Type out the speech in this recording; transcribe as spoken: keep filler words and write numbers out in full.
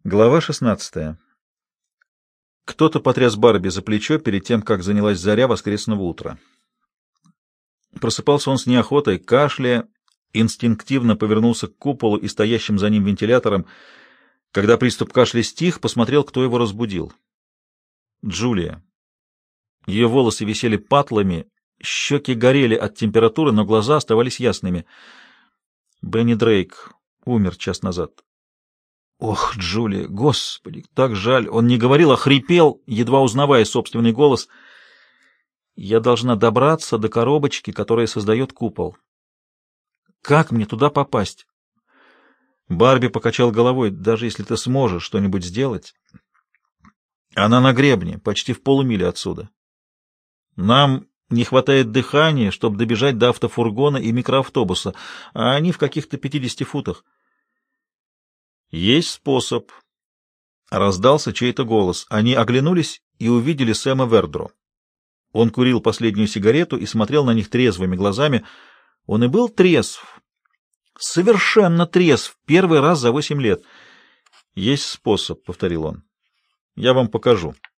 Глава шестнадцатая. Кто-то потряс Барби за плечо перед тем, как занялась заря воскресного утра. Просыпался он с неохотой, кашляя, инстинктивно повернулся к куполу и стоящим за ним вентиляторам. Когда приступ кашля стих, посмотрел, кто его разбудил. Джулия. Ее волосы висели патлами, щеки горели от температуры, но глаза оставались ясными. Бенни Дрейк умер час назад. Ох, Джулия, господи, так жаль. Он не говорил, а хрипел, едва узнавая собственный голос. Я должна добраться до коробочки, которая создает купол. Как мне туда попасть? Барби покачал головой. Даже если ты сможешь что-нибудь сделать. Она на гребне, почти в полумиле отсюда. Нам не хватает дыхания, чтобы добежать до автофургона и микроавтобуса, а они в каких-то пятидесяти футах. Есть способ. Раздался чей-то голос. Они оглянулись и увидели Сэма Вердро. Он курил последнюю сигарету и смотрел на них трезвыми глазами. Он и был трезв. Совершенно трезв. Первый раз за восемь лет. Есть способ, — повторил он. Я вам покажу.